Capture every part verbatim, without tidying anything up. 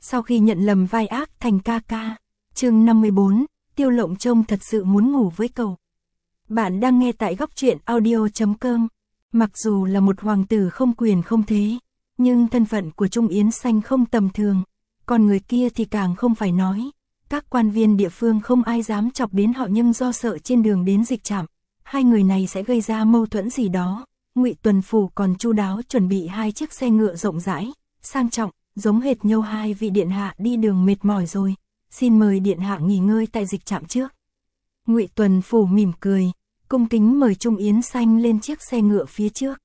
sau khi nhận lầm vai ác thành ca ca. Chương năm mươi bốn, Tiêu Lộng trông thật sự muốn ngủ với cậu. Bạn đang nghe tại góc truyện audio chấm com. Mặc dù là một hoàng tử không quyền không thế, nhưng thân phận của Trung Yến Xanh không tầm thường, còn người kia thì càng không phải nói. Các quan viên địa phương không ai dám chọc đến họ, nhưng do sợ trên đường đến dịch trạm, hai người này sẽ gây ra mâu thuẫn gì đó. Ngụy Tuần Phủ còn chu đáo chuẩn bị hai chiếc xe ngựa rộng rãi, sang trọng, giống hệt nhau hai vị điện hạ đi đường mệt mỏi rồi, xin mời điện hạ nghỉ ngơi tại dịch trạm trước. Ngụy Tuần Phủ mỉm cười, cung kính mời Trung Yến Xanh lên chiếc xe ngựa phía trước.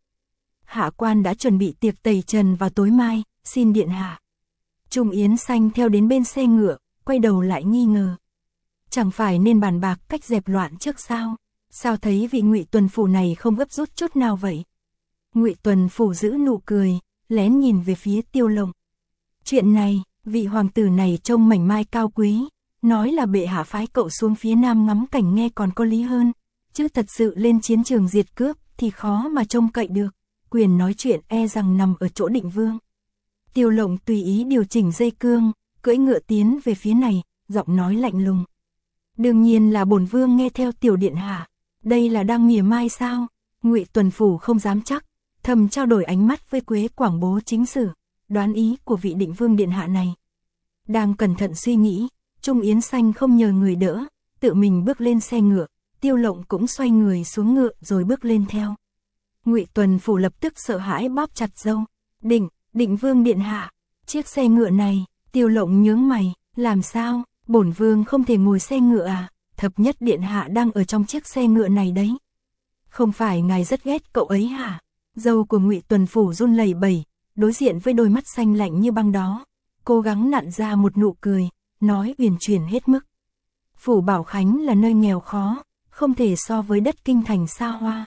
Hạ quan đã chuẩn bị tiệc tẩy trần vào tối mai, xin điện hạ. Trung Yến Xanh theo đến bên xe ngựa, quay đầu lại nghi ngờ. Chẳng phải nên bàn bạc cách dẹp loạn trước sao? Sao thấy vị Ngụy Tuần Phủ này không gấp rút chút nào vậy? Ngụy Tuần Phủ giữ nụ cười, lén nhìn về phía Tiêu Lộng. Chuyện này, vị hoàng tử này trông mảnh mai cao quý, nói là bệ hạ phái cậu xuống phía nam ngắm cảnh nghe còn có lý hơn, chứ thật sự lên chiến trường diệt cướp thì khó mà trông cậy được, quyền nói chuyện e rằng nằm ở chỗ Định Vương. Tiêu Lộng tùy ý điều chỉnh dây cương, cưỡi ngựa tiến về phía này, giọng nói lạnh lùng. Đương nhiên là bổn vương nghe theo tiểu điện hạ, đây là đang mỉa mai sao? Ngụy Tuần Phủ không dám chắc, thầm trao đổi ánh mắt với Quế Quảng Bố chính sử, đoán ý của vị Định Vương điện hạ này. Đang cẩn thận suy nghĩ, Trung Yến Xanh không nhờ người đỡ, tự mình bước lên xe ngựa, Tiêu Lộng cũng xoay người xuống ngựa rồi bước lên theo. Ngụy Tuần Phủ lập tức sợ hãi bóp chặt râu. Định, Định Vương điện hạ, chiếc xe ngựa này. Tiêu Lộng nhướng mày, làm sao, bổn vương không thể ngồi xe ngựa à? Thập nhất điện hạ đang ở trong chiếc xe ngựa này đấy. Không phải ngài rất ghét cậu ấy hả? Râu của Ngụy Tuần Phủ run lẩy bẩy, đối diện với đôi mắt xanh lạnh như băng đó, cố gắng nặn ra một nụ cười, nói uyển chuyển hết mức. Phủ Bảo Khánh là nơi nghèo khó, không thể so với đất kinh thành xa hoa.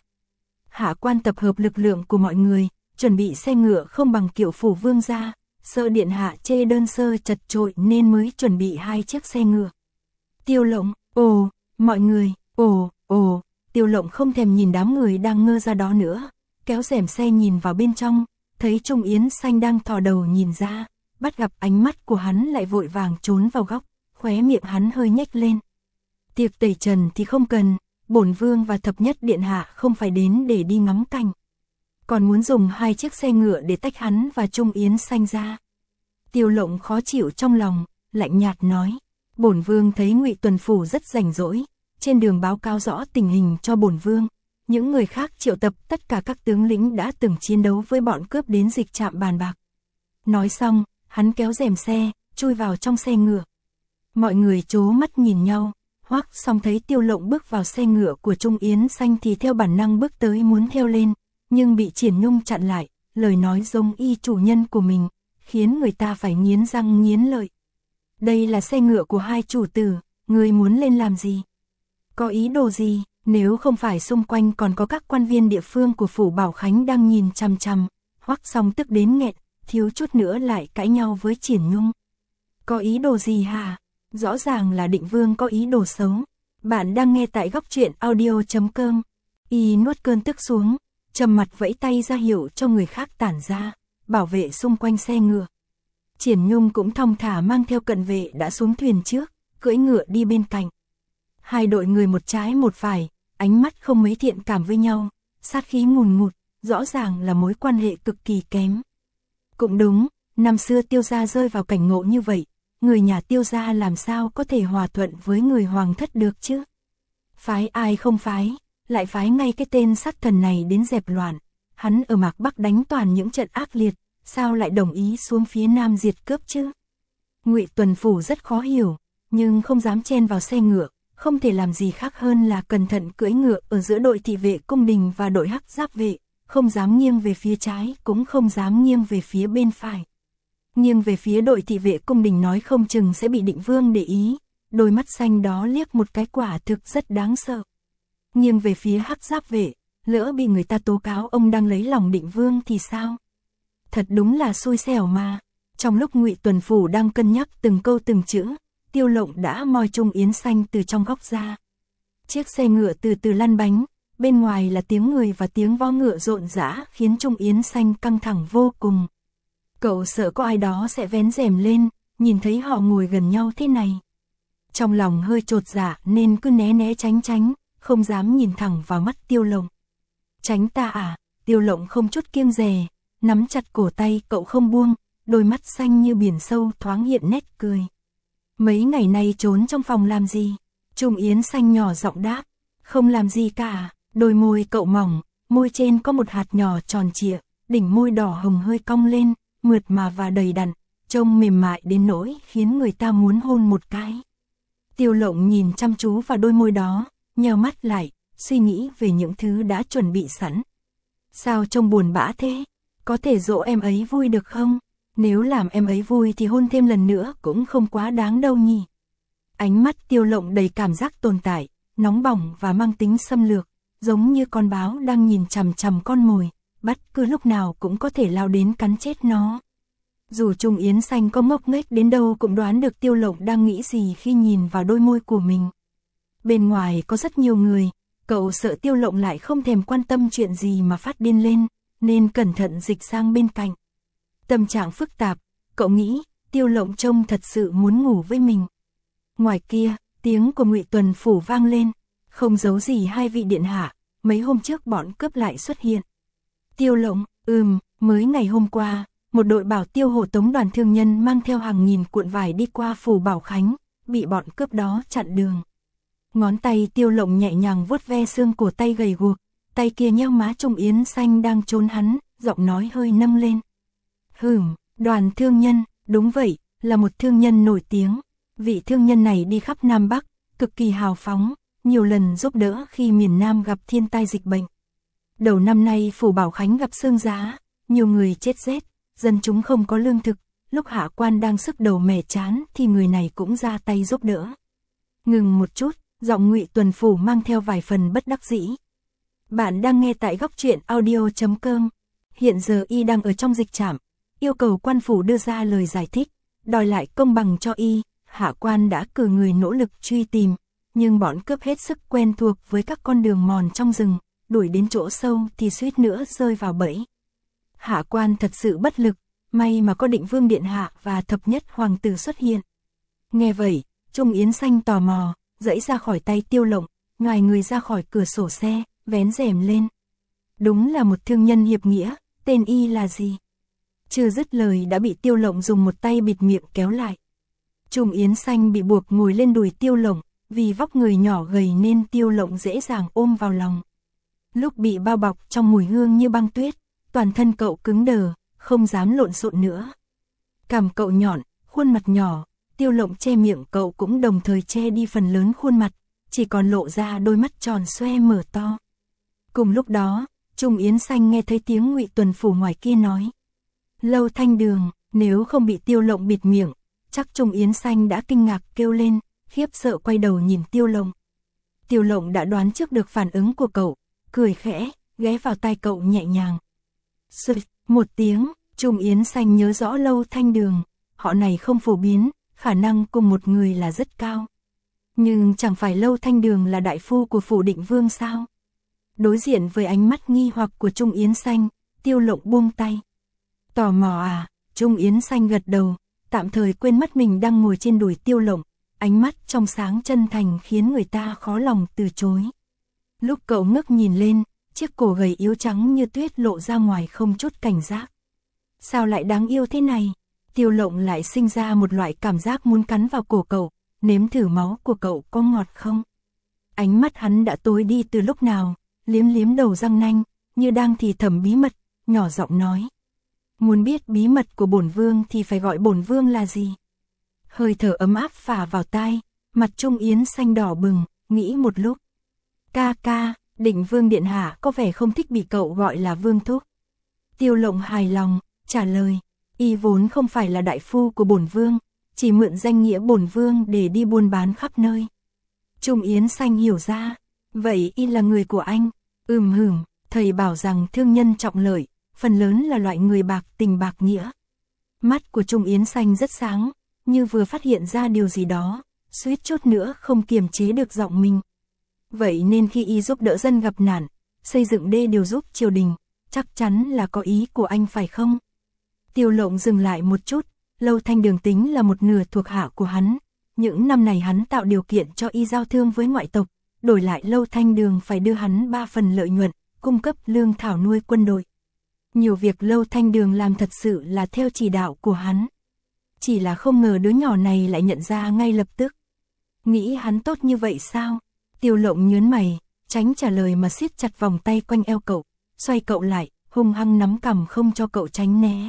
Hạ quan tập hợp lực lượng của mọi người, chuẩn bị xe ngựa không bằng kiểu phủ vương gia, sợ điện hạ chê đơn sơ chật chội nên mới chuẩn bị hai chiếc xe ngựa. Tiêu Lộng, ồ, mọi người, ồ, ồ, Tiêu Lộng không thèm nhìn đám người đang ngơ ra đó nữa, kéo rèm xe nhìn vào bên trong, thấy Trung Yến Xanh đang thò đầu nhìn ra, bắt gặp ánh mắt của hắn lại vội vàng trốn vào góc, khóe miệng hắn hơi nhếch lên. Tiệc tẩy trần thì không cần, bổn vương và thập nhất điện hạ không phải đến để đi ngắm cảnh, còn muốn dùng hai chiếc xe ngựa để tách hắn và Trung Yến Xanh ra. Tiêu Lộng khó chịu trong lòng, lạnh nhạt nói, bổn vương thấy Ngụy Tuần Phủ rất rảnh rỗi, trên đường báo cáo rõ tình hình cho bổn vương. Những người khác triệu tập tất cả các tướng lĩnh đã từng chiến đấu với bọn cướp đến dịch trạm bàn bạc. Nói xong, hắn kéo rèm xe, chui vào trong xe ngựa. Mọi người trố mắt nhìn nhau, hoắc xong thấy Tiêu Lộng bước vào xe ngựa của Trung Yến Xanh thì theo bản năng bước tới muốn theo lên, nhưng bị Triển Nhung chặn lại, lời nói giống y chủ nhân của mình, khiến người ta phải nghiến răng nghiến lợi. Đây là xe ngựa của hai chủ tử, người muốn lên làm gì? Có ý đồ gì? Nếu không phải xung quanh còn có các quan viên địa phương của Phủ Bảo Khánh đang nhìn chằm chằm, hoắc xong tức đến nghẹn, thiếu chút nữa lại cãi nhau với Triển Nhung. Có ý đồ gì hả? Rõ ràng là Định Vương có ý đồ xấu. Bạn đang nghe tại góc truyện audio chấm com. Y nuốt cơn tức xuống, trầm mặt vẫy tay ra hiệu cho người khác tản ra, bảo vệ xung quanh xe ngựa. Triển Nhung cũng thong thả mang theo cận vệ đã xuống thuyền trước, cưỡi ngựa đi bên cạnh. Hai đội người một trái một phải, ánh mắt không mấy thiện cảm với nhau, sát khí ngùn ngụt, rõ ràng là mối quan hệ cực kỳ kém. Cũng đúng, năm xưa Tiêu gia rơi vào cảnh ngộ như vậy, người nhà Tiêu gia làm sao có thể hòa thuận với người hoàng thất được chứ? Phái ai không phái, lại phái ngay cái tên sát thần này đến dẹp loạn. Hắn ở Mạc Bắc đánh toàn những trận ác liệt, sao lại đồng ý xuống phía nam diệt cướp chứ? Ngụy Tuần Phủ rất khó hiểu, nhưng không dám chen vào xe ngựa, không thể làm gì khác hơn là cẩn thận cưỡi ngựa ở giữa đội thị vệ cung đình và đội hắc giáp vệ, không dám nghiêng về phía trái, cũng không dám nghiêng về phía bên phải. Nghiêng về phía đội thị vệ cung đình nói không chừng sẽ bị Định Vương để ý, đôi mắt xanh đó liếc một cái quả thực rất đáng sợ. Nghiêng về phía hắc giáp vệ, lỡ bị người ta tố cáo ông đang lấy lòng Định Vương thì sao? Thật đúng là xui xẻo mà. Trong lúc Ngụy Tuần Phủ đang cân nhắc từng câu từng chữ, Tiêu Lộng đã moi Trung Yến Xanh từ trong góc ra. Chiếc xe ngựa từ từ lăn bánh, bên ngoài là tiếng người và tiếng vó ngựa rộn rã khiến Trung Yến Xanh căng thẳng vô cùng. Cậu sợ có ai đó sẽ vén rèm lên, nhìn thấy họ ngồi gần nhau thế này. Trong lòng hơi chột dạ nên cứ né né tránh tránh, không dám nhìn thẳng vào mắt Tiêu Lộng. Tránh ta à, Tiêu Lộng không chút kiêng dè, nắm chặt cổ tay cậu không buông, đôi mắt xanh như biển sâu thoáng hiện nét cười. Mấy ngày nay trốn trong phòng làm gì? Trung Yến Xanh nhỏ giọng đáp, không làm gì cả. Đôi môi cậu mỏng, môi trên có một hạt nhỏ tròn trịa, đỉnh môi đỏ hồng hơi cong lên, mượt mà và đầy đặn, trông mềm mại đến nỗi khiến người ta muốn hôn một cái. Tiêu Lộng nhìn chăm chú vào đôi môi đó, nheo mắt lại, suy nghĩ về những thứ đã chuẩn bị sẵn. Sao trông buồn bã thế? Có thể dỗ em ấy vui được không? Nếu làm em ấy vui thì hôn thêm lần nữa cũng không quá đáng đâu nhỉ. Ánh mắt Tiêu Lộng đầy cảm giác tồn tại, nóng bỏng và mang tính xâm lược, giống như con báo đang nhìn chằm chằm con mồi, bất cứ lúc nào cũng có thể lao đến cắn chết nó. Dù Trung Yến Xanh có ngốc nghếch đến đâu cũng đoán được Tiêu Lộng đang nghĩ gì khi nhìn vào đôi môi của mình. Bên ngoài có rất nhiều người, cậu sợ Tiêu Lộng lại không thèm quan tâm chuyện gì mà phát điên lên, nên cẩn thận dịch sang bên cạnh. Tâm trạng phức tạp, cậu nghĩ Tiêu Lộng trông thật sự muốn ngủ với mình. Ngoài kia, tiếng của Ngụy Tuần Phủ vang lên, không giấu gì hai vị điện hạ, mấy hôm trước bọn cướp lại xuất hiện. Tiêu Lộng, ừm, mới ngày hôm qua, một đội bảo tiêu hộ tống đoàn thương nhân mang theo hàng nghìn cuộn vải đi qua phủ Bảo Khánh, bị bọn cướp đó chặn đường. Ngón tay Tiêu Lộng nhẹ nhàng vuốt ve xương cổ tay gầy guộc, tay kia nheo má Trung Yến Xanh đang trốn hắn, giọng nói hơi nâng lên. Hừm, đoàn thương nhân, đúng vậy, là một thương nhân nổi tiếng. Vị thương nhân này đi khắp Nam Bắc, cực kỳ hào phóng, nhiều lần giúp đỡ khi miền Nam gặp thiên tai dịch bệnh. Đầu năm nay phủ Bảo Khánh gặp sương giá, nhiều người chết rét, dân chúng không có lương thực, lúc hạ quan đang sức đầu mẻ chán thì người này cũng ra tay giúp đỡ. Ngừng một chút, giọng Ngụy Tuần Phủ mang theo vài phần bất đắc dĩ. Bạn đang nghe tại góc truyện audio chấm com. Hiện giờ y đang ở trong dịch trạm, yêu cầu quan phủ đưa ra lời giải thích, đòi lại công bằng cho y. Hạ quan đã cử người nỗ lực truy tìm, nhưng bọn cướp hết sức quen thuộc với các con đường mòn trong rừng, đuổi đến chỗ sâu thì suýt nữa rơi vào bẫy. Hạ quan thật sự bất lực, may mà có Định Vương điện hạ và thập nhất hoàng tử xuất hiện. Nghe vậy, Trung Yến Xanh tò mò, giãy ra khỏi tay Tiêu Lộng, ngoài người ra khỏi cửa sổ xe, vén rèm lên. Đúng là một thương nhân hiệp nghĩa, tên y là gì? Chưa dứt lời đã bị Tiêu Lộng dùng một tay bịt miệng kéo lại. Trung Yến Xanh bị buộc ngồi lên đùi Tiêu Lộng, vì vóc người nhỏ gầy nên Tiêu Lộng dễ dàng ôm vào lòng. Lúc bị bao bọc trong mùi hương như băng tuyết, toàn thân cậu cứng đờ, không dám lộn xộn nữa. Cằm cậu nhọn, khuôn mặt nhỏ, Tiêu Lộng che miệng cậu cũng đồng thời che đi phần lớn khuôn mặt, chỉ còn lộ ra đôi mắt tròn xoe mở to. Cùng lúc đó, Trung Yến Xanh nghe thấy tiếng Ngụy Tuần Phủ ngoài kia nói. Lâu Thanh Đường, nếu không bị Tiêu Lộng bịt miệng, chắc Trung Yến Xanh đã kinh ngạc kêu lên, khiếp sợ quay đầu nhìn Tiêu Lộng. Tiêu Lộng đã đoán trước được phản ứng của cậu, cười khẽ, ghé vào tai cậu nhẹ nhàng. Sụt, một tiếng, Trung Yến Xanh nhớ rõ Lâu Thanh Đường, họ này không phổ biến, khả năng cùng một người là rất cao. Nhưng chẳng phải Lâu Thanh Đường là đại phu của phủ Định Vương sao? Đối diện với ánh mắt nghi hoặc của Trung Yến Xanh, Tiêu Lộng buông tay. Tò mò à? Trung Yến Xanh gật đầu, tạm thời quên mất mình đang ngồi trên đùi Tiêu Lộng, ánh mắt trong sáng chân thành khiến người ta khó lòng từ chối. Lúc cậu ngước nhìn lên, chiếc cổ gầy yếu trắng như tuyết lộ ra ngoài không chút cảnh giác. Sao lại đáng yêu thế này? Tiêu Lộng lại sinh ra một loại cảm giác muốn cắn vào cổ cậu, nếm thử máu của cậu có ngọt không? Ánh mắt hắn đã tối đi từ lúc nào, liếm liếm đầu răng nanh, như đang thì thầm bí mật, nhỏ giọng nói. Muốn biết bí mật của bổn vương thì phải gọi bổn vương là gì? Hơi thở ấm áp phả vào tai, mặt Trung Yến Xanh đỏ bừng, nghĩ một lúc. Ca ca, Định Vương điện hạ có vẻ không thích bị cậu gọi là vương thúc. Tiêu Lộng hài lòng, trả lời, y vốn không phải là đại phu của bổn vương, chỉ mượn danh nghĩa bổn vương để đi buôn bán khắp nơi. Trung Yến Xanh hiểu ra, vậy y là người của anh. Ừm hừm, thầy bảo rằng thương nhân trọng lợi, phần lớn là loại người bạc tình bạc nghĩa. Mắt của Trung Yến Xanh rất sáng, như vừa phát hiện ra điều gì đó, suýt chút nữa không kiềm chế được giọng mình. Vậy nên khi y giúp đỡ dân gặp nạn, xây dựng đê điều giúp triều đình, chắc chắn là có ý của anh phải không? Tiêu Lộng dừng lại một chút, Lâu Thanh Đường tính là một nửa thuộc hạ của hắn. Những năm này hắn tạo điều kiện cho y giao thương với ngoại tộc, đổi lại Lâu Thanh Đường phải đưa hắn ba phần lợi nhuận, cung cấp lương thảo nuôi quân đội. Nhiều việc Lâu Thanh Đường làm thật sự là theo chỉ đạo của hắn. Chỉ là không ngờ đứa nhỏ này lại nhận ra ngay lập tức. Nghĩ hắn tốt như vậy sao? Tiêu Lộng nhớn mày, tránh trả lời mà siết chặt vòng tay quanh eo cậu, xoay cậu lại, hung hăng nắm cằm không cho cậu tránh né.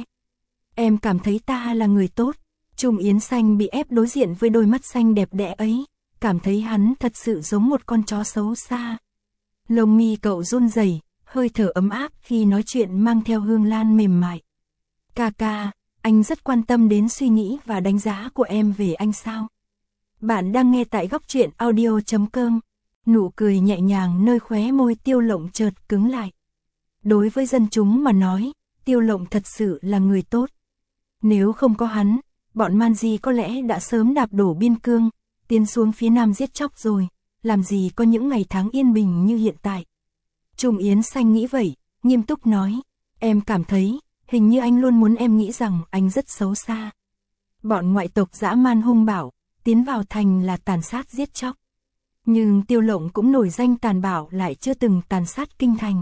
Em cảm thấy ta là người tốt. Trung Yến Xanh bị ép đối diện với đôi mắt xanh đẹp đẽ ấy, cảm thấy hắn thật sự giống một con chó xấu xa. Lông mi cậu run rẩy, hơi thở ấm áp khi nói chuyện mang theo hương lan mềm mại. Ca ca, anh rất quan tâm đến suy nghĩ và đánh giá của em về anh sao? Bạn đang nghe tại góc truyện audio chấm com. Nụ cười nhẹ nhàng nơi khóe môi Tiêu Lộng chợt cứng lại. Đối với dân chúng mà nói, Tiêu Lộng thật sự là người tốt. Nếu không có hắn, bọn Man Di có lẽ đã sớm đạp đổ biên cương, tiến xuống phía nam giết chóc rồi, làm gì có những ngày tháng yên bình như hiện tại. Trung Yến Xanh nghĩ vậy, nghiêm túc nói, em cảm thấy, hình như anh luôn muốn em nghĩ rằng anh rất xấu xa. Bọn ngoại tộc dã man hung bạo, tiến vào thành là tàn sát giết chóc. Nhưng Tiêu Lộng cũng nổi danh tàn bạo lại chưa từng tàn sát kinh thành.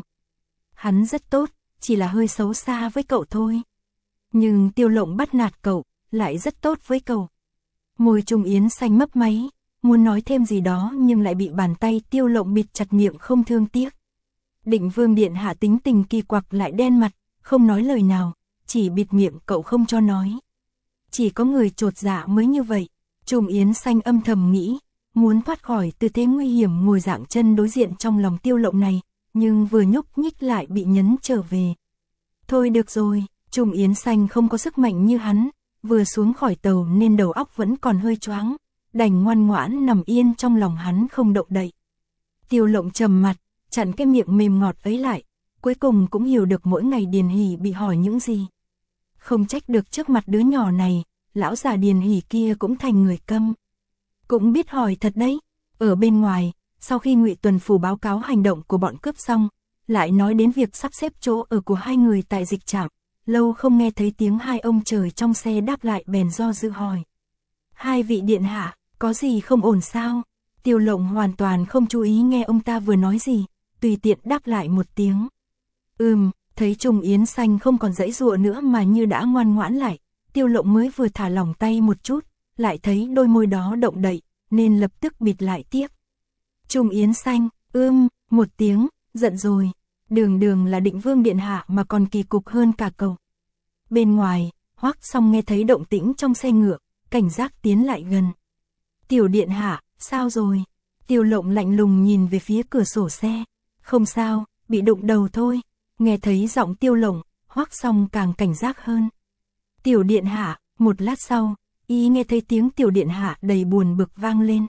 Hắn rất tốt, chỉ là hơi xấu xa với cậu thôi. Nhưng Tiêu Lộng bắt nạt cậu, lại rất tốt với cậu. Môi Trung Yến Xanh mấp máy, muốn nói thêm gì đó nhưng lại bị bàn tay Tiêu Lộng bịt chặt miệng không thương tiếc. Định Vương điện hạ tính tình kỳ quặc lại đen mặt, không nói lời nào, chỉ bịt miệng cậu không cho nói. Chỉ có người chột dạ mới như vậy. Trung Yến Xanh âm thầm nghĩ, muốn thoát khỏi tư thế nguy hiểm ngồi dạng chân đối diện trong lòng Tiêu Lộng này, nhưng vừa nhúc nhích lại bị nhấn trở về. Thôi được rồi, Trung Yến Xanh không có sức mạnh như hắn, vừa xuống khỏi tàu nên đầu óc vẫn còn hơi choáng, đành ngoan ngoãn nằm yên trong lòng hắn không động đậy. Tiêu Lộng trầm mặt, chặn cái miệng mềm ngọt ấy lại, cuối cùng cũng hiểu được mỗi ngày Điền Hỷ bị hỏi những gì. Không trách được trước mặt đứa nhỏ này, lão già Điền Hỷ kia cũng thành người câm. Cũng biết hỏi thật đấy. Ở bên ngoài, sau khi Ngụy Tuần Phủ báo cáo hành động của bọn cướp xong, lại nói đến việc sắp xếp chỗ ở của hai người tại dịch trạm, lâu không nghe thấy tiếng hai ông trời trong xe đáp lại bèn do dự hỏi. Hai vị điện hạ, có gì không ổn sao? Tiêu Lộng hoàn toàn không chú ý nghe ông ta vừa nói gì, tùy tiện đáp lại một tiếng. Ừm, thấy Trung Yến Xanh không còn giãy giụa nữa mà như đã ngoan ngoãn lại, Tiêu Lộng mới vừa thả lỏng tay một chút, lại thấy đôi môi đó động đậy, nên lập tức bịt lại tiếp. Trung Yến Xanh, ưm, một tiếng, giận rồi, đường đường là Định Vương điện hạ mà còn kỳ cục hơn cả cậu. Bên ngoài, Hoắc Song nghe thấy động tĩnh trong xe ngựa, cảnh giác tiến lại gần. Tiểu điện hạ, sao rồi? Tiêu Lộng lạnh lùng nhìn về phía cửa sổ xe. Không sao, bị đụng đầu thôi. Nghe thấy giọng Tiêu Lộng, Hoắc Song càng cảnh giác hơn. Tiểu điện hạ, một lát sau, y nghe thấy tiếng tiểu điện hạ đầy buồn bực vang lên.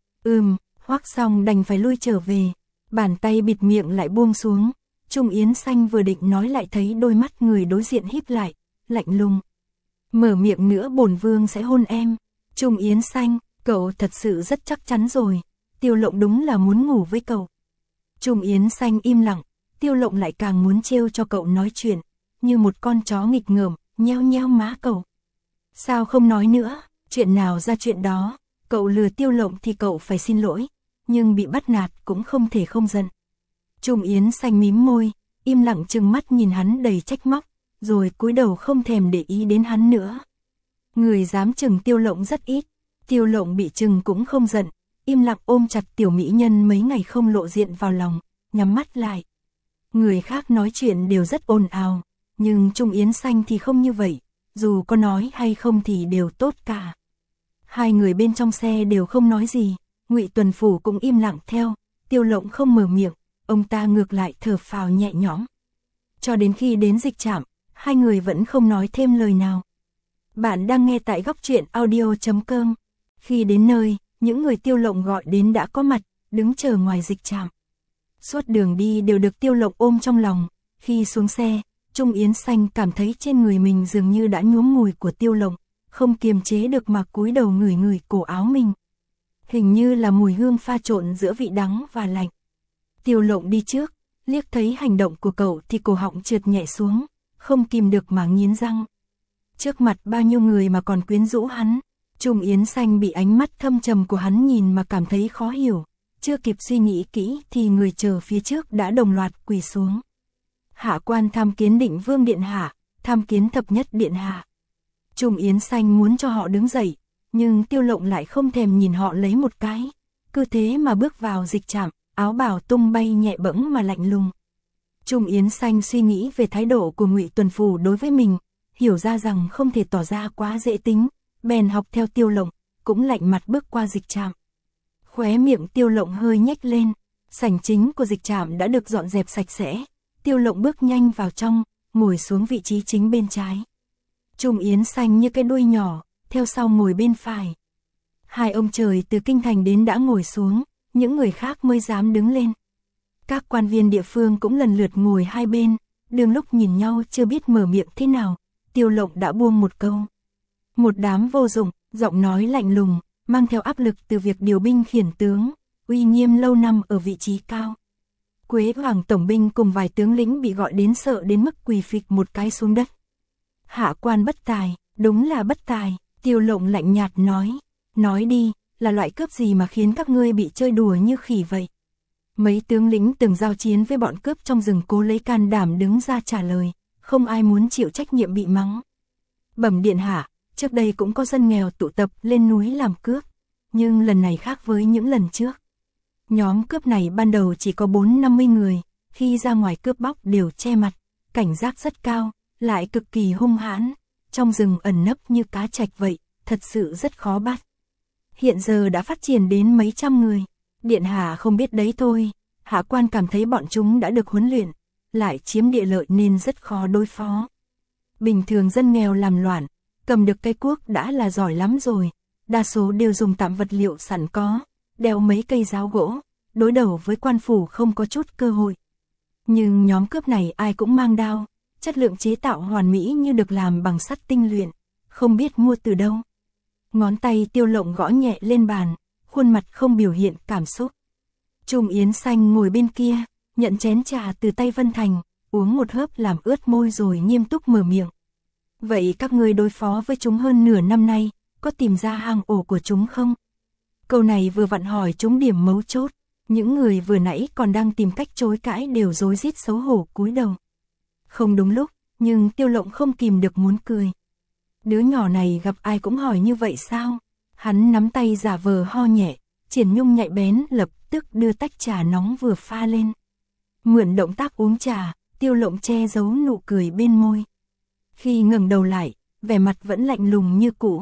Ừm, Hoắc Song đành phải lui trở về, bàn tay bịt miệng lại buông xuống. Trung Yến Xanh vừa định nói lại thấy đôi mắt người đối diện híp lại, lạnh lùng. Mở miệng nữa bổn vương sẽ hôn em. Trung Yến Xanh, cậu thật sự rất chắc chắn rồi. Tiêu Lộng đúng là muốn ngủ với cậu. Trung Yến Xanh im lặng, Tiêu Lộng lại càng muốn trêu cho cậu nói chuyện, như một con chó nghịch ngợm, nheo nheo má cậu. Sao không nói nữa, chuyện nào ra chuyện đó, cậu lừa Tiêu Lộng thì cậu phải xin lỗi, nhưng bị bắt nạt cũng không thể không giận. Trung Yến Xanh mím môi, im lặng trừng mắt nhìn hắn đầy trách móc, rồi cúi đầu không thèm để ý đến hắn nữa. Người dám chừng Tiêu Lộng rất ít, Tiêu Lộng bị chừng cũng không giận, im lặng ôm chặt tiểu mỹ nhân mấy ngày không lộ diện vào lòng, nhắm mắt lại. Người khác nói chuyện đều rất ồn ào, nhưng Trung Yến Xanh thì không như vậy, dù có nói hay không thì đều tốt cả. Hai người bên trong xe đều không nói gì, Ngụy Tuần Phủ cũng im lặng theo, Tiêu Lộng không mở miệng, ông ta ngược lại thở phào nhẹ nhõm. Cho đến khi đến dịch trạm, hai người vẫn không nói thêm lời nào. Bạn đang nghe tại góc truyện audio chấm com. Khi đến nơi, những người Tiêu Lộng gọi đến đã có mặt, đứng chờ ngoài dịch trạm. Suốt đường đi đều được Tiêu Lộng ôm trong lòng, khi xuống xe, Trung Yến Xanh cảm thấy trên người mình dường như đã nhuốm mùi của Tiêu Lộng, không kiềm chế được mà cúi đầu ngửi ngửi cổ áo mình. Hình như là mùi hương pha trộn giữa vị đắng và lạnh. Tiêu Lộng đi trước, liếc thấy hành động của cậu thì cổ họng trượt nhẹ xuống, không kìm được mà nghiến răng. Trước mặt bao nhiêu người mà còn quyến rũ hắn. Trung Yến Xanh bị ánh mắt thâm trầm của hắn nhìn mà cảm thấy khó hiểu. Chưa kịp suy nghĩ kỹ thì người chờ phía trước đã đồng loạt quỳ xuống. Hạ quan tham kiến Định Vương điện hạ, tham kiến Thập Nhất điện hạ. Trung Yến Xanh muốn cho họ đứng dậy, nhưng Tiêu Lộng lại không thèm nhìn họ lấy một cái. Cứ thế mà bước vào dịch trạm, áo bào tung bay nhẹ bẫng mà lạnh lùng. Trung Yến Xanh suy nghĩ về thái độ của Ngụy Tuần Phủ đối với mình, hiểu ra rằng không thể tỏ ra quá dễ tính, bèn học theo Tiêu Lộng, cũng lạnh mặt bước qua dịch trạm. Khóe miệng Tiêu Lộng hơi nhếch lên, sảnh chính của dịch trạm đã được dọn dẹp sạch sẽ. Tiêu Lộng bước nhanh vào trong, ngồi xuống vị trí chính bên trái. Trung Yến Xanh như cái đuôi nhỏ, theo sau ngồi bên phải. Hai ông trời từ kinh thành đến đã ngồi xuống, những người khác mới dám đứng lên. Các quan viên địa phương cũng lần lượt ngồi hai bên, đương lúc nhìn nhau chưa biết mở miệng thế nào, Tiêu Lộng đã buông một câu. Một đám vô dụng, giọng nói lạnh lùng, mang theo áp lực từ việc điều binh khiển tướng, uy nghiêm lâu năm ở vị trí cao. Quế Hoàng tổng binh cùng vài tướng lĩnh bị gọi đến sợ đến mức quỳ phịch một cái xuống đất. Hạ quan bất tài, đúng là bất tài, Tiêu Lộng lạnh nhạt nói. Nói đi, là loại cướp gì mà khiến các ngươi bị chơi đùa như khỉ vậy? Mấy tướng lĩnh từng giao chiến với bọn cướp trong rừng cố lấy can đảm đứng ra trả lời, không ai muốn chịu trách nhiệm bị mắng. Bẩm điện hạ, trước đây cũng có dân nghèo tụ tập lên núi làm cướp, nhưng lần này khác với những lần trước. Nhóm cướp này ban đầu chỉ có bốn năm mươi người, khi ra ngoài cướp bóc đều che mặt, cảnh giác rất cao, lại cực kỳ hung hãn, trong rừng ẩn nấp như cá trạch vậy, thật sự rất khó bắt. Hiện giờ đã phát triển đến mấy trăm người, điện hạ không biết đấy thôi, hạ quan cảm thấy bọn chúng đã được huấn luyện, lại chiếm địa lợi nên rất khó đối phó. Bình thường dân nghèo làm loạn, cầm được cây cuốc đã là giỏi lắm rồi, đa số đều dùng tạm vật liệu sẵn có, đeo mấy cây giáo gỗ, đối đầu với quan phủ không có chút cơ hội. Nhưng nhóm cướp này ai cũng mang đao, chất lượng chế tạo hoàn mỹ như được làm bằng sắt tinh luyện, không biết mua từ đâu. Ngón tay Tiêu Lộng gõ nhẹ lên bàn, khuôn mặt không biểu hiện cảm xúc. Trung Yến Xanh ngồi bên kia, nhận chén trà từ tay Vân Thành, uống một hớp làm ướt môi rồi nghiêm túc mở miệng. Vậy các ngươi đối phó với chúng hơn nửa năm nay, có tìm ra hang ổ của chúng không? Câu này vừa vặn hỏi chúng điểm mấu chốt, những người vừa nãy còn đang tìm cách chối cãi đều rối rít xấu hổ cúi đầu. Không đúng lúc, nhưng Tiêu Lộng không kìm được muốn cười. Đứa nhỏ này gặp ai cũng hỏi như vậy sao? Hắn nắm tay giả vờ ho nhẹ, Triển Nhung nhạy bén lập tức đưa tách trà nóng vừa pha lên. Mượn động tác uống trà, Tiêu Lộng che giấu nụ cười bên môi. Khi ngẩng đầu lại, vẻ mặt vẫn lạnh lùng như cũ.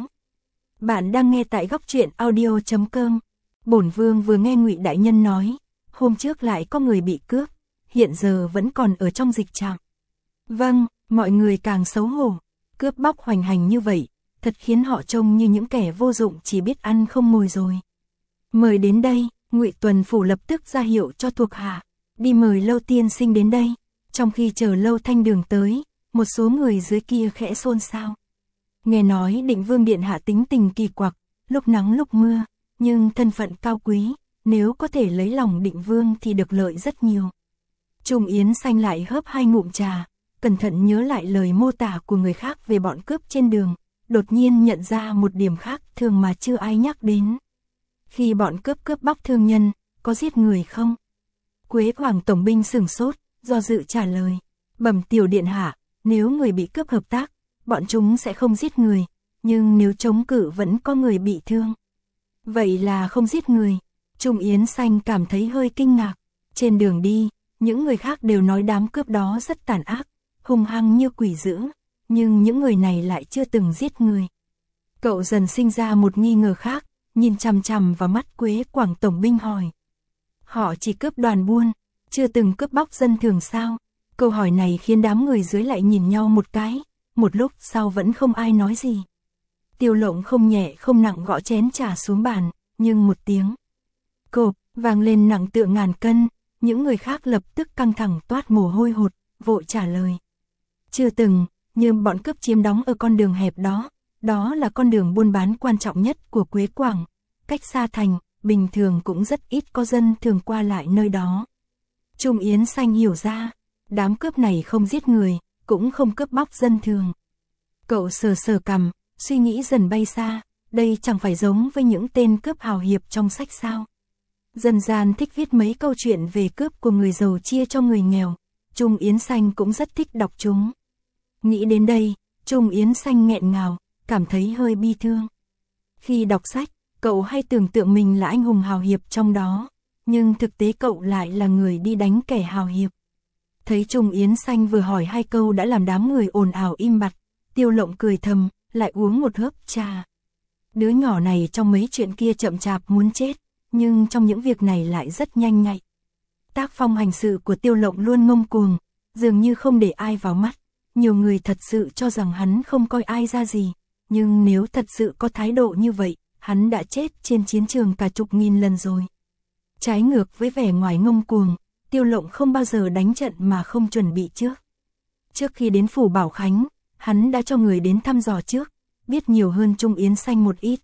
Bạn đang nghe tại góc truyện audio chấm com. Bổn vương vừa nghe Ngụy đại nhân nói, hôm trước lại có người bị cướp, hiện giờ vẫn còn ở trong dịch trạm. Vâng, mọi người càng xấu hổ, cướp bóc hoành hành như vậy, thật khiến họ trông như những kẻ vô dụng chỉ biết ăn không ngồi rồi. Mời đến đây, Ngụy Tuần Phủ lập tức ra hiệu cho thuộc hạ, đi mời Lâu tiên sinh đến đây. Trong khi chờ Lâu Thanh Đường tới, một số người dưới kia khẽ xôn xao. Nghe nói Định Vương điện hạ tính tình kỳ quặc, lúc nắng lúc mưa, nhưng thân phận cao quý, nếu có thể lấy lòng Định Vương thì được lợi rất nhiều. Trung Yến Xanh lại hớp hai ngụm trà, cẩn thận nhớ lại lời mô tả của người khác về bọn cướp trên đường, đột nhiên nhận ra một điểm khác thường mà chưa ai nhắc đến. Khi bọn cướp cướp bóc thương nhân, có giết người không? Quế Hoàng tổng binh sửng sốt, do dự trả lời. Bẩm tiểu điện hạ, nếu người bị cướp hợp tác, bọn chúng sẽ không giết người, nhưng nếu chống cự vẫn có người bị thương. Vậy là không giết người. Trung Yến Xanh cảm thấy hơi kinh ngạc. Trên đường đi, những người khác đều nói đám cướp đó rất tàn ác, hung hăng như quỷ dữ, nhưng những người này lại chưa từng giết người. Cậu dần sinh ra một nghi ngờ khác, nhìn chằm chằm vào mắt Quế Quảng tổng binh hỏi. Họ chỉ cướp đoàn buôn, chưa từng cướp bóc dân thường sao? Câu hỏi này khiến đám người dưới lại nhìn nhau một cái, một lúc sau vẫn không ai nói gì. Tiêu Lộng không nhẹ không nặng gõ chén trà xuống bàn, nhưng một tiếng cộp vang lên nặng tựa ngàn cân, những người khác lập tức căng thẳng toát mồ hôi hột, vội trả lời. Chưa từng, nhưng bọn cướp chiếm đóng ở con đường hẹp đó, đó là con đường buôn bán quan trọng nhất của Quế Quảng, cách xa thành, bình thường cũng rất ít có dân thường qua lại nơi đó. Trung Yến Xanh hiểu ra, đám cướp này không giết người, cũng không cướp bóc dân thường. Cậu sờ sờ cằm, suy nghĩ dần bay xa, đây chẳng phải giống với những tên cướp hào hiệp trong sách sao. Dần dàn thích viết mấy câu chuyện về cướp của người giàu chia cho người nghèo, Trung Yến Xanh cũng rất thích đọc chúng. Nghĩ đến đây, Trung Yến Xanh nghẹn ngào, cảm thấy hơi bi thương. Khi đọc sách, cậu hay tưởng tượng mình là anh hùng hào hiệp trong đó, nhưng thực tế cậu lại là người đi đánh kẻ hào hiệp. Thấy Trung Yến Xanh vừa hỏi hai câu đã làm đám người ồn ào im bặt, Tiêu Lộng cười thầm, lại uống một hớp trà. Đứa nhỏ này trong mấy chuyện kia chậm chạp muốn chết, nhưng trong những việc này lại rất nhanh nhạy. Tác phong hành sự của Tiêu Lộng luôn ngông cuồng, dường như không để ai vào mắt. Nhiều người thật sự cho rằng hắn không coi ai ra gì, nhưng nếu thật sự có thái độ như vậy, hắn đã chết trên chiến trường cả chục nghìn lần rồi. Trái ngược với vẻ ngoài ngông cuồng, Tiêu Lộng không bao giờ đánh trận mà không chuẩn bị trước. Trước khi đến phủ Bảo Khánh, hắn đã cho người đến thăm dò trước, biết nhiều hơn Trung Yến Xanh một ít.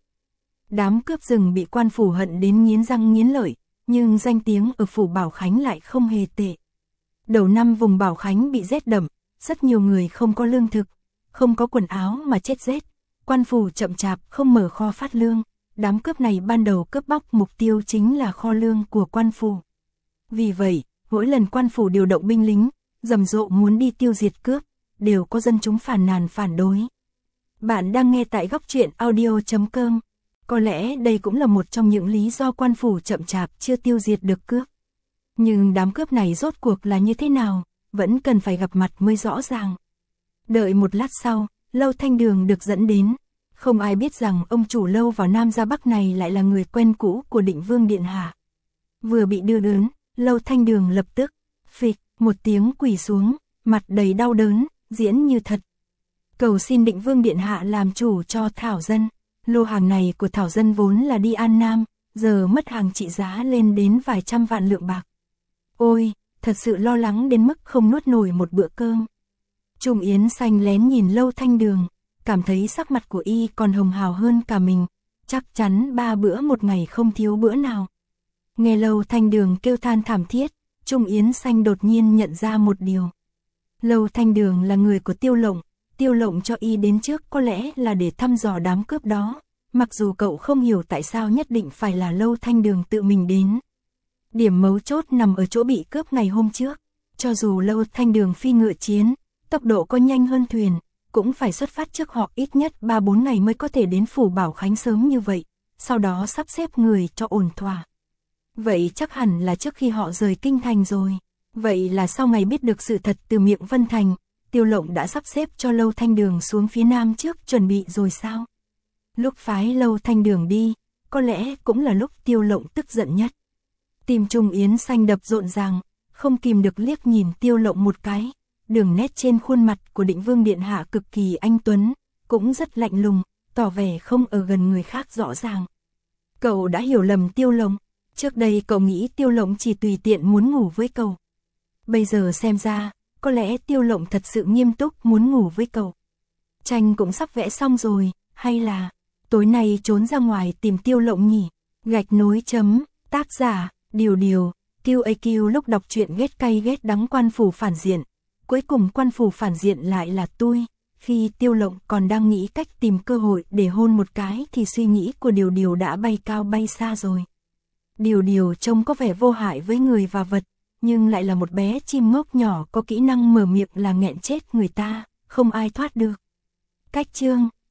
Đám cướp rừng bị quan phủ hận đến nghiến răng nghiến lợi, nhưng danh tiếng ở phủ Bảo Khánh lại không hề tệ. Đầu năm vùng Bảo Khánh bị rét đậm, rất nhiều người không có lương thực, không có quần áo mà chết rét. Quan phủ chậm chạp không mở kho phát lương, đám cướp này ban đầu cướp bóc mục tiêu chính là kho lương của quan phủ. Vì vậy, mỗi lần quan phủ điều động binh lính, rầm rộ muốn đi tiêu diệt cướp, đều có dân chúng phàn nàn phản đối. Bạn đang nghe tại góc truyện audio chấm com. Có lẽ đây cũng là một trong những lý do quan phủ chậm chạp chưa tiêu diệt được cướp. Nhưng đám cướp này rốt cuộc là như thế nào, vẫn cần phải gặp mặt mới rõ ràng. Đợi một lát sau, Lâu Thanh Đường được dẫn đến. Không ai biết rằng ông chủ lâu vào Nam ra Bắc này lại là người quen cũ của Định Vương Điện Hạ. Vừa bị đưa đến, Lâu Thanh Đường lập tức, phịch, một tiếng quỳ xuống, mặt đầy đau đớn, diễn như thật. Cầu xin Định Vương Điện Hạ làm chủ cho Thảo Dân. Lô hàng này của Thảo Dân vốn là đi An Nam, giờ mất hàng trị giá lên đến vài trăm vạn lượng bạc. Ôi, thật sự lo lắng đến mức không nuốt nổi một bữa cơm. Trung Yến Xanh lén nhìn Lâu Thanh Đường, cảm thấy sắc mặt của y còn hồng hào hơn cả mình, chắc chắn ba bữa một ngày không thiếu bữa nào. Nghe Lâu Thanh Đường kêu than thảm thiết, Trung Yến Xanh đột nhiên nhận ra một điều. Lâu Thanh Đường là người của Tiêu Lộng, Tiêu Lộng cho y đến trước có lẽ là để thăm dò đám cướp đó, mặc dù cậu không hiểu tại sao nhất định phải là Lâu Thanh Đường tự mình đến. Điểm mấu chốt nằm ở chỗ bị cướp ngày hôm trước, cho dù Lâu Thanh Đường phi ngựa chiến, tốc độ có nhanh hơn thuyền, cũng phải xuất phát trước họ ít nhất ba bốn ngày mới có thể đến phủ Bảo Khánh sớm như vậy, sau đó sắp xếp người cho ổn thỏa. Vậy chắc hẳn là trước khi họ rời kinh thành rồi. Vậy là sau ngày biết được sự thật từ miệng Vân Thành, Tiêu Lộng đã sắp xếp cho Lâu Thanh Đường xuống phía Nam trước chuẩn bị rồi sao? Lúc phái Lâu Thanh Đường đi, có lẽ cũng là lúc Tiêu Lộng tức giận nhất. Tim Trung Yến Xanh đập rộn ràng, không kìm được liếc nhìn Tiêu Lộng một cái. Đường nét trên khuôn mặt của Định Vương Điện Hạ cực kỳ anh tuấn, cũng rất lạnh lùng, tỏ vẻ không ở gần người khác rõ ràng. Cậu đã hiểu lầm Tiêu Lộng, trước đây cậu nghĩ Tiêu Lộng chỉ tùy tiện muốn ngủ với cậu. Bây giờ xem ra, có lẽ Tiêu Lộng thật sự nghiêm túc muốn ngủ với cậu. Tranh cũng sắp vẽ xong rồi, hay là tối nay trốn ra ngoài tìm Tiêu Lộng nhỉ? Gạch nối chấm, tác giả, Điều Điều, quy a quy lúc đọc truyện ghét cay ghét đắng quan phủ phản diện. Cuối cùng quan phủ phản diện lại là tôi. Khi Tiêu Lộng còn đang nghĩ cách tìm cơ hội để hôn một cái thì suy nghĩ của Điều Điều đã bay cao bay xa rồi. Điều Điều trông có vẻ vô hại với người và vật, nhưng lại là một bé chim ngốc nhỏ có kỹ năng mở miệng là nghẹn chết người ta, không ai thoát được. Cách chương